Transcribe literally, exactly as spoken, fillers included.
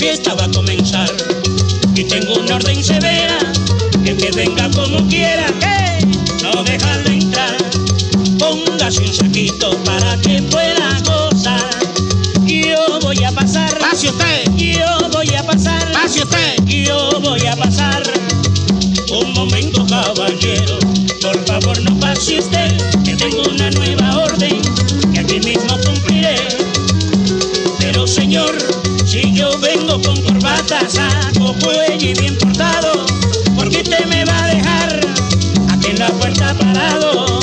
fiesta va a comenzar y tengo una orden severa, que el que venga como quiera, que no dejarlo entrar. Póngase un saquito para que pueda gozar. Yo voy a pasar, pase usted, yo voy a pasar, pase usted, yo voy a pasar. Un momento, caballero, por favor no pase usted, que tengo una nueva orden que aquí mismo cumpliré. Pero señor, si yo vengo con corbata, saco, cuello y bien portado, ¿por qué usted me va a dejar aquí en la puerta parado?